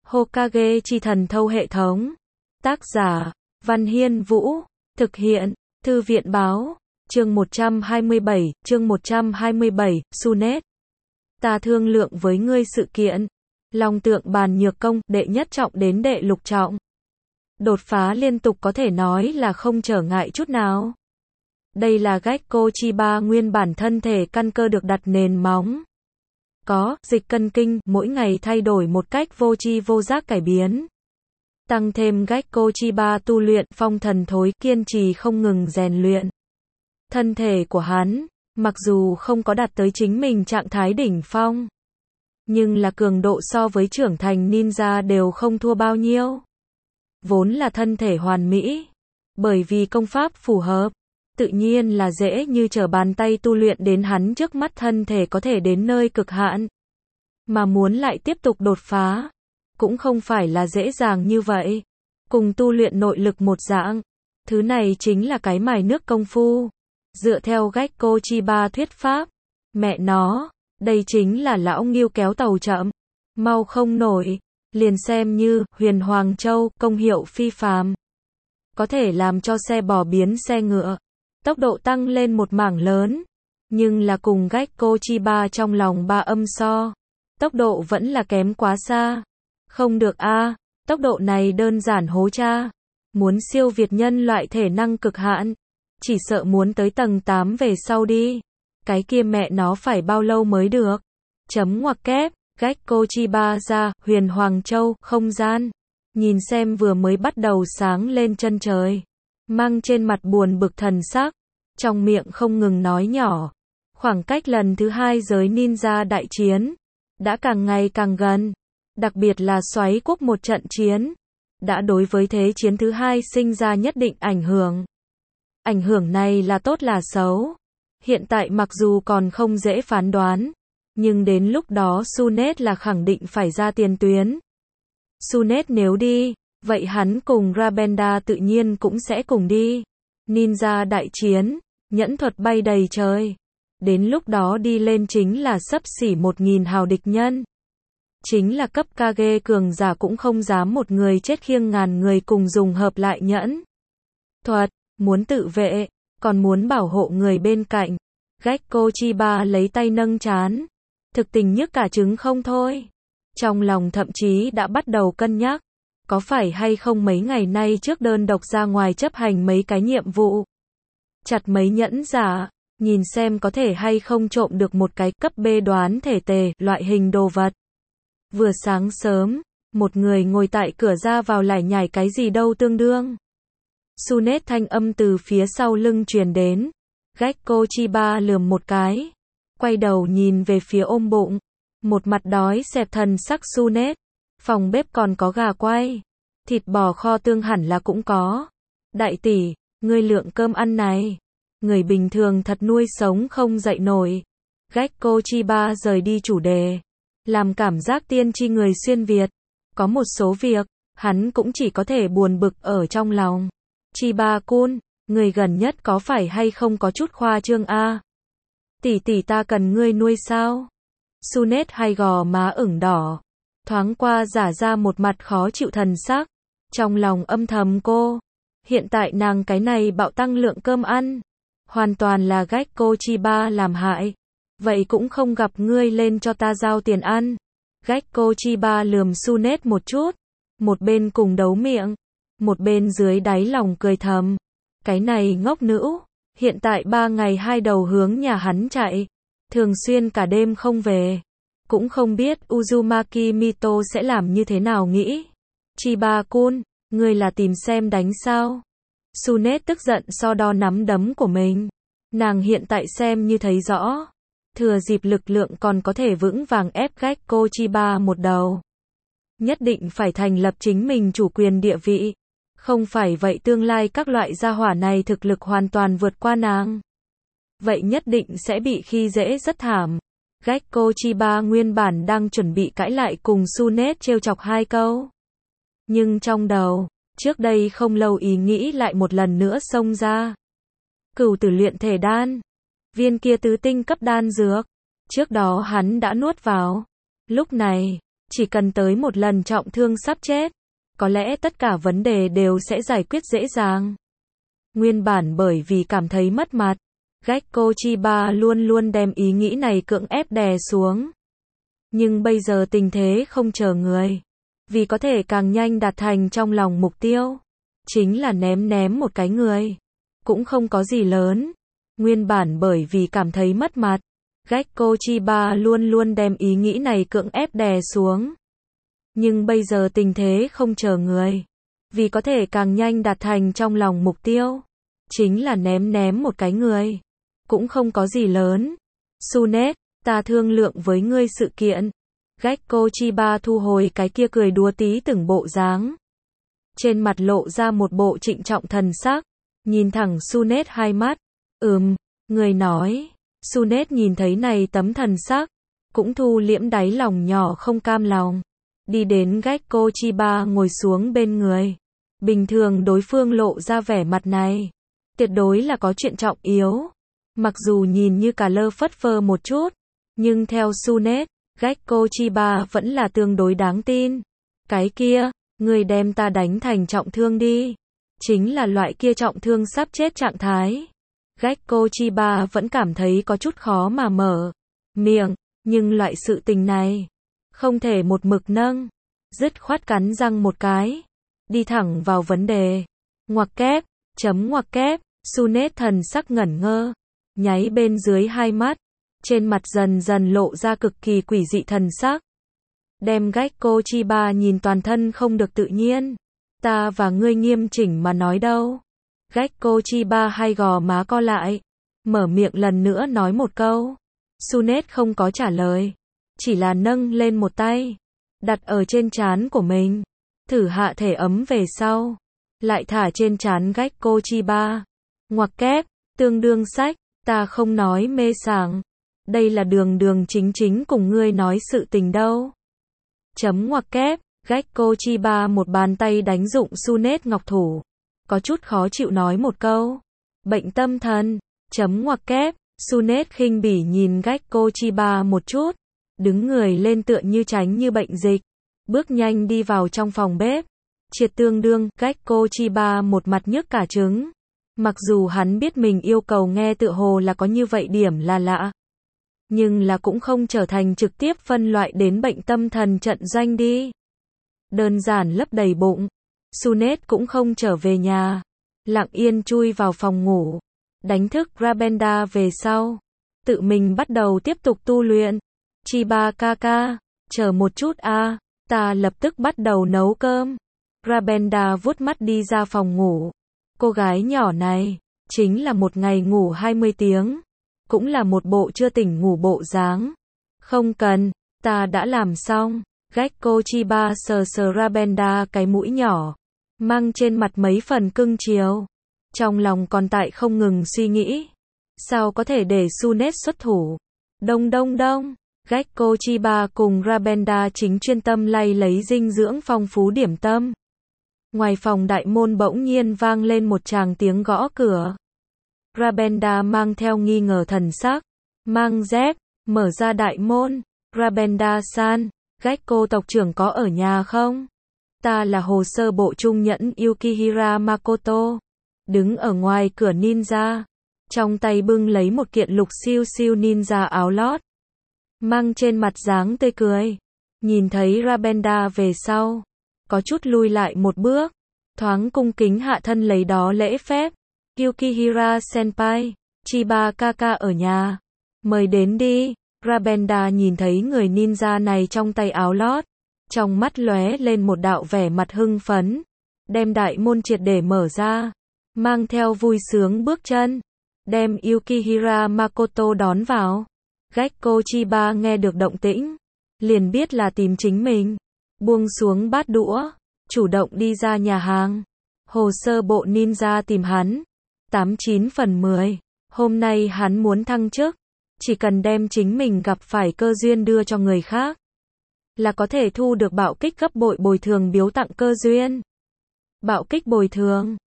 Hokage chi thần thâu hệ thống. Tác giả, Văn Hiên Vũ. Thực hiện, Thư viện Báo. Chương 127, Sunet. Ta thương lượng với ngươi sự kiện. Long tượng bàn nhược công, đệ nhất trọng đến đệ lục trọng. Đột phá liên tục có thể nói là không trở ngại chút nào. Đây là Gekko Chiba nguyên bản thân thể căn cơ được đặt nền móng. Có, dịch cân kinh, mỗi ngày thay đổi một cách vô tri vô giác cải biến. Tăng thêm Gekko Chiba tu luyện phong thần thối kiên trì không ngừng rèn luyện. Thân thể của hắn, mặc dù không có đạt tới chính mình trạng thái đỉnh phong, nhưng là cường độ so với trưởng thành ninja đều không thua bao nhiêu. Vốn là thân thể hoàn mỹ, bởi vì công pháp phù hợp, tự nhiên là dễ như trở bàn tay tu luyện đến hắn trước mắt thân thể có thể đến nơi cực hạn. Mà muốn lại tiếp tục đột phá, cũng không phải là dễ dàng như vậy. Cùng tu luyện nội lực một dạng, thứ này chính là cái mài nước công phu. Dựa theo Gekko Chiba thuyết pháp, mẹ nó, đây chính là lão ngưu kéo tàu chậm, mau không nổi, liền xem như Huyền Hoàng Châu, công hiệu phi phàm, có thể làm cho xe bò biến xe ngựa, tốc độ tăng lên một mảng lớn, nhưng là cùng Gekko Chiba trong lòng ba âm so, tốc độ vẫn là kém quá xa. Không được a, tốc độ này đơn giản hố cha, muốn siêu việt nhân loại thể năng cực hạn, chỉ sợ muốn tới tầng 8 về sau đi. Cái kia mẹ nó phải bao lâu mới được? Chấm ngoặc kép, Gekko Chiba ra, Huyền Hoàng Châu, không gian. Nhìn xem vừa mới bắt đầu sáng lên chân trời. Mang trên mặt buồn bực thần sắc. Trong miệng không ngừng nói nhỏ. Khoảng cách lần thứ 2 giới ninja đại chiến. Đã càng ngày càng gần. Đặc biệt là xoáy quốc một trận chiến. Đã đối với thế chiến thứ 2 sinh ra nhất định ảnh hưởng. Ảnh hưởng này là tốt là xấu. Hiện tại mặc dù còn không dễ phán đoán, nhưng đến lúc đó Sunet là khẳng định phải ra tiền tuyến. Sunet nếu đi, vậy hắn cùng Rabenda tự nhiên cũng sẽ cùng đi. Ninja đại chiến, nhẫn thuật bay đầy trời. Đến lúc đó đi lên chính là xấp xỉ 1000 hào địch nhân. Chính là cấp Kage cường giả cũng không dám một người chết khiêng ngàn người cùng dùng hợp lại nhẫn thuật, muốn tự vệ, còn muốn bảo hộ người bên cạnh. Gekko Chiba lấy tay nâng trán, thực tình nhức cả trứng không thôi. Trong lòng thậm chí đã bắt đầu cân nhắc, có phải hay không mấy ngày nay trước đơn độc ra ngoài chấp hành mấy cái nhiệm vụ, chặt mấy nhẫn giả, nhìn xem có thể hay không trộm được một cái cấp B đoán thể tề, loại hình đồ vật. Vừa sáng sớm, một người ngồi tại cửa ra vào lải nhải cái gì đâu tương đương. Sunet thanh âm từ phía sau lưng truyền đến. Gekko Chiba lườm một cái, quay đầu nhìn về phía ôm bụng, một mặt đói xẹp thần sắc Sunet. Phòng bếp còn có gà quay, thịt bò kho tương hẳn là cũng có. Đại tỷ, ngươi lượng cơm ăn này, người bình thường thật nuôi sống không dậy nổi. Gekko Chiba rời đi chủ đề, làm cảm giác tiên tri người xuyên Việt. Có một số việc, hắn cũng chỉ có thể buồn bực ở trong lòng. Chiba-kun, người gần nhất có phải hay không có chút khoa trương a? Tỷ tỷ ta cần ngươi nuôi sao? Sunet hai gò má ửng đỏ, thoáng qua giả ra một mặt khó chịu thần sắc, trong lòng âm thầm cô. Hiện tại nàng cái này bạo tăng lượng cơm ăn, hoàn toàn là Gekko Chiba làm hại. Vậy cũng không gặp ngươi lên cho ta giao tiền ăn. Gekko Chiba lườm Sunet một chút, một bên cùng đấu miệng, một bên dưới đáy lòng cười thầm. Cái này ngốc nữ, hiện tại 3 ngày 2 đầu hướng nhà hắn chạy, thường xuyên cả đêm không về. Cũng không biết Uzumaki Mito sẽ làm như thế nào nghĩ. Chiba-kun, ngươi là tìm xem đánh sao? Sunet tức giận so đo nắm đấm của mình. Nàng hiện tại xem như thấy rõ. Thừa dịp lực lượng còn có thể vững vàng ép Gekko Chiba một đầu. Nhất định phải thành lập chính mình chủ quyền địa vị. Không phải vậy tương lai các loại gia hỏa này thực lực hoàn toàn vượt qua nàng. Vậy nhất định sẽ bị khi dễ rất thảm. Gekko Chiba nguyên bản đang chuẩn bị cãi lại cùng Sunet trêu chọc 2 câu. Nhưng trong đầu, trước đây không lâu ý nghĩ lại một lần nữa xông ra. Cửu tử luyện thể đan. Viên kia tứ tinh cấp đan dược. Trước đó hắn đã nuốt vào. Lúc này, Chỉ cần tới một lần trọng thương sắp chết, có lẽ tất cả vấn đề đều sẽ giải quyết dễ dàng. Nguyên bản bởi vì cảm thấy mất mặt, Gekko Chiba luôn luôn đem ý nghĩ này cưỡng ép đè xuống. Nhưng bây giờ tình thế không chờ người. Vì có thể càng nhanh đạt thành trong lòng mục tiêu. Chính là ném một cái người. Cũng không có gì lớn. Nguyên bản bởi vì cảm thấy mất mặt, Gekko Chiba luôn luôn đem ý nghĩ này cưỡng ép đè xuống. Nhưng bây giờ tình thế không chờ người. Vì có thể càng nhanh đạt thành trong lòng mục tiêu. Chính là ném một cái người. Cũng không có gì lớn. Sunet, ta thương lượng với ngươi sự kiện. Gekko Chiba thu hồi cái kia cười đùa tí từng bộ dáng. Trên mặt lộ ra một bộ trịnh trọng thần sắc. Nhìn thẳng Sunet hai mắt. Người nói. Sunet nhìn thấy này tấm thần sắc. Cũng thu liễm đáy lòng nhỏ không cam lòng. Đi đến Gekko Chiba ngồi xuống bên người. Bình thường đối phương lộ ra vẻ mặt này. Tuyệt đối là có chuyện trọng yếu. Mặc dù nhìn như cả lơ phất phơ một chút. Nhưng theo Sunet, Gekko Chiba vẫn là tương đối đáng tin. Cái kia, người đem ta đánh thành trọng thương đi. Chính là loại kia trọng thương sắp chết trạng thái. Gekko Chiba vẫn cảm thấy có chút khó mà mở miệng. Nhưng loại sự tình này không thể một mực nâng. Dứt khoát cắn răng một cái. Đi thẳng vào vấn đề. Ngoặc kép, ngoặc kép. Sunet thần sắc ngẩn ngơ. Nháy bên dưới hai mắt. Trên mặt dần dần lộ ra cực kỳ quỷ dị thần sắc. Đem Gekko Chiba nhìn toàn thân không được tự nhiên. Ta và ngươi nghiêm chỉnh mà nói đâu. Gekko Chiba hai gò má co lại. Mở miệng lần nữa nói một câu. Sunet không có trả lời. Chỉ là nâng lên một tay. Đặt ở trên trán của mình. Thử hạ thể ấm về sau. Lại thả trên trán Gekko Chiba. Ngoặc kép, tương đương sách. Ta không nói mê sảng. Đây là đường chính cùng ngươi nói sự tình đâu. Ngoặc kép, Gekko Chiba một bàn tay đánh dụng Sunet ngọc thủ. Có chút khó chịu nói một câu. Bệnh tâm thần. Ngoặc kép, Sunet khinh bỉ nhìn Gekko Chiba một chút. Đứng người lên tựa như tránh như bệnh dịch. Bước nhanh đi vào trong phòng bếp. Triệt tương đương, Gekko Chiba một mặt nhức cả trứng. Mặc dù hắn biết mình yêu cầu nghe tựa hồ là có như vậy điểm là lạ. Nhưng là cũng không trở thành trực tiếp phân loại đến bệnh tâm thần trận doanh đi. Đơn giản lấp đầy bụng. Sunet cũng không trở về nhà. Lặng yên chui vào phòng ngủ. Đánh thức Rabenda về sau. Tự mình bắt đầu tiếp tục tu luyện. Chiba kaka, chờ một chút a, ta lập tức bắt đầu nấu cơm. Rabenda vuốt mắt đi ra phòng ngủ. Cô gái nhỏ này, chính là một ngày ngủ 20 tiếng. Cũng là một bộ chưa tỉnh ngủ bộ dáng. Không cần, ta đã làm xong. Gekko Chiba sờ Rabenda cái mũi nhỏ. Mang trên mặt mấy phần cưng chiều. Trong lòng còn tại không ngừng suy nghĩ. Sao có thể để Sunet xuất thủ. Đông. Gekko Chiba cùng Rabenda chính chuyên tâm lay lấy dinh dưỡng phong phú điểm tâm. Ngoài phòng đại môn bỗng nhiên vang lên một tràng tiếng gõ cửa. Rabenda mang theo nghi ngờ thần sắc. Mang dép, mở ra đại môn. Rabenda-san, Gekko tộc trưởng có ở nhà không? Ta là hồ sơ bộ trung nhẫn Yukihira Makoto. Đứng ở ngoài cửa ninja. Trong tay bưng lấy một kiện lục siêu ninja áo lót. Mang trên mặt dáng tươi cười. Nhìn thấy Rabenda về sau. Có chút lui lại một bước. Thoáng cung kính hạ thân lấy đó lễ phép. Yukihira senpai, Chiba kaka ở nhà. Mời đến đi. Rabenda nhìn thấy người ninja này trong tay áo lót. Trong mắt lóe lên một đạo vẻ mặt hưng phấn. Đem đại môn triệt để mở ra. Mang theo vui sướng bước chân. Đem Yukihira Makoto đón vào. Gekko Chiba nghe được động tĩnh. Liền biết là tìm chính mình. Buông xuống bát đũa. Chủ động đi ra nhà hàng. Hồ sơ bộ ninja tìm hắn. 89 phần 10. Hôm nay hắn muốn thăng chức. Chỉ cần đem chính mình gặp phải cơ duyên đưa cho người khác. Là có thể thu được bạo kích gấp bội bồi thường biếu tặng cơ duyên. Bạo kích bồi thường.